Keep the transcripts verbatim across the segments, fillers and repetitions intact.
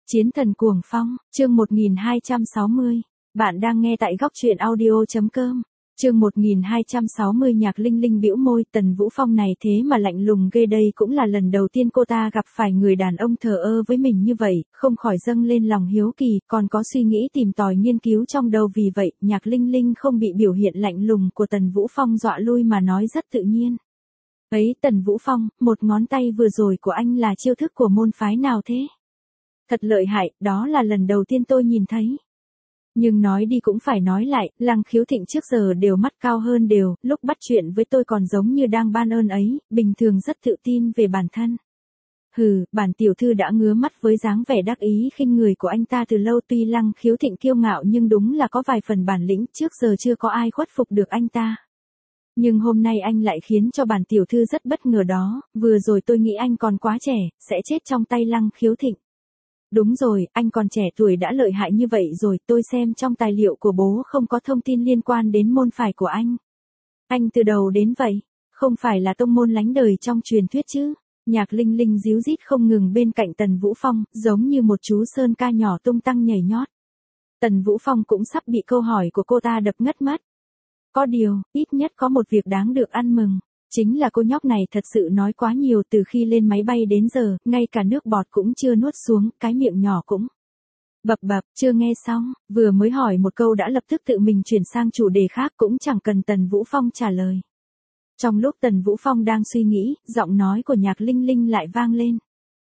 Chiến thần cuồng phong, chương một nghìn hai trăm sáu mươi. Bạn đang nghe tại góc truyện audio chấm com. Chương một nghìn hai trăm sáu mươi. Nhạc Linh Linh bĩu môi, Tần Vũ Phong này thế mà lạnh lùng ghê, đây cũng là lần đầu tiên cô ta gặp phải người đàn ông thờ ơ với mình như vậy, không khỏi dâng lên lòng hiếu kỳ, còn có suy nghĩ tìm tòi nghiên cứu trong đầu, vì vậy, Nhạc Linh Linh không bị biểu hiện lạnh lùng của Tần Vũ Phong dọa lui mà nói rất tự nhiên. Ấy Tần Vũ Phong, một ngón tay vừa rồi của anh là chiêu thức của môn phái nào thế? Thật lợi hại, đó là lần đầu tiên tôi nhìn thấy. Nhưng nói đi cũng phải nói lại, Lăng Khiếu Thịnh trước giờ đều mắt cao hơn đều, lúc bắt chuyện với tôi còn giống như đang ban ơn ấy, bình thường rất tự tin về bản thân. Hừ, bản tiểu thư đã ngứa mắt với dáng vẻ đắc ý khinh người của anh ta từ lâu, tuy Lăng Khiếu Thịnh kiêu ngạo nhưng đúng là có vài phần bản lĩnh, trước giờ chưa có ai khuất phục được anh ta. Nhưng hôm nay anh lại khiến cho bản tiểu thư rất bất ngờ đó, vừa rồi tôi nghĩ anh còn quá trẻ, sẽ chết trong tay Lăng Khiếu Thịnh. Đúng rồi, anh còn trẻ tuổi đã lợi hại như vậy rồi, tôi xem trong tài liệu của bố không có thông tin liên quan đến môn phái của anh. Anh từ đầu đến vậy, không phải là tông môn lánh đời trong truyền thuyết chứ? Nhạc Linh Linh díu dít không ngừng bên cạnh Tần Vũ Phong, giống như một chú sơn ca nhỏ tung tăng nhảy nhót. Tần Vũ Phong cũng sắp bị câu hỏi của cô ta đập ngất mất. Có điều, ít nhất có một việc đáng được ăn mừng. Chính là cô nhóc này thật sự nói quá nhiều, từ khi lên máy bay đến giờ, ngay cả nước bọt cũng chưa nuốt xuống, cái miệng nhỏ cũng bập bập, chưa nghe xong, vừa mới hỏi một câu đã lập tức tự mình chuyển sang chủ đề khác, cũng chẳng cần Tần Vũ Phong trả lời. Trong lúc Tần Vũ Phong đang suy nghĩ, giọng nói của Nhạc Linh Linh lại vang lên.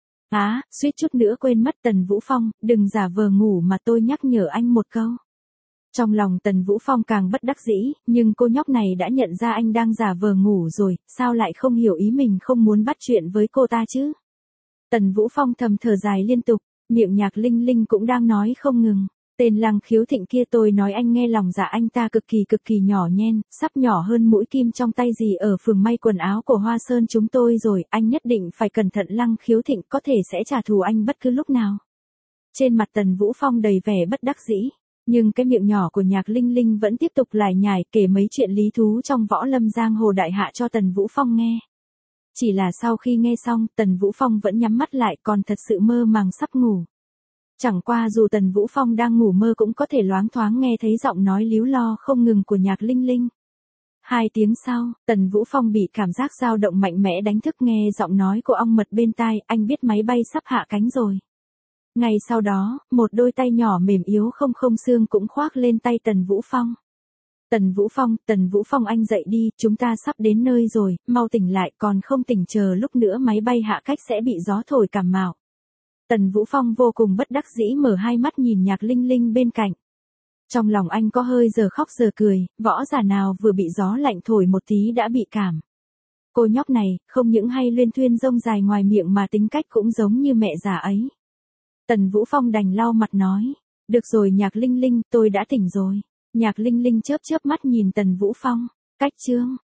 Á, suýt chút nữa quên mất Tần Vũ Phong, đừng giả vờ ngủ mà tôi nhắc nhở anh một câu. Trong lòng Tần Vũ Phong càng bất đắc dĩ, nhưng cô nhóc này đã nhận ra anh đang giả vờ ngủ rồi, sao lại không hiểu ý mình không muốn bắt chuyện với cô ta chứ? Tần Vũ Phong thầm thở dài liên tục, miệng Nhạc Linh Linh cũng đang nói không ngừng. Tên Lăng Khiếu Thịnh kia, tôi nói anh nghe, lòng dạ anh ta cực kỳ cực kỳ nhỏ nhen, sắp nhỏ hơn mũi kim trong tay gì ở phường may quần áo của Hoa Sơn chúng tôi rồi, anh nhất định phải cẩn thận, Lăng Khiếu Thịnh có thể sẽ trả thù anh bất cứ lúc nào. Trên mặt Tần Vũ Phong đầy vẻ bất đắc dĩ. Nhưng cái miệng nhỏ của Nhạc Linh Linh vẫn tiếp tục lải nhải kể mấy chuyện lý thú trong võ lâm giang hồ đại hạ cho Tần Vũ Phong nghe. Chỉ là sau khi nghe xong, Tần Vũ Phong vẫn nhắm mắt lại, còn thật sự mơ màng sắp ngủ. Chẳng qua dù Tần Vũ Phong đang ngủ mơ cũng có thể loáng thoáng nghe thấy giọng nói líu lo không ngừng của Nhạc Linh Linh. Hai tiếng sau, Tần Vũ Phong bị cảm giác dao động mạnh mẽ đánh thức, nghe giọng nói của ong mật bên tai, anh biết máy bay sắp hạ cánh rồi. Ngay sau đó, một đôi tay nhỏ mềm yếu không không xương cũng khoác lên tay Tần Vũ Phong. Tần Vũ Phong, Tần Vũ Phong anh dậy đi, chúng ta sắp đến nơi rồi, mau tỉnh lại, còn không tỉnh chờ lúc nữa máy bay hạ cách sẽ bị gió thổi cảm mạo. Tần Vũ Phong vô cùng bất đắc dĩ mở hai mắt nhìn Nhạc Linh Linh bên cạnh. Trong lòng anh có hơi giờ khóc giờ cười, võ giả nào vừa bị gió lạnh thổi một tí đã bị cảm. Cô nhóc này, không những hay luyên thuyên rông dài ngoài miệng mà tính cách cũng giống như mẹ già ấy. Tần Vũ Phong đành lau mặt nói, được rồi Nhạc Linh Linh, tôi đã tỉnh rồi. Nhạc Linh Linh chớp chớp mắt nhìn Tần Vũ Phong, cách chương,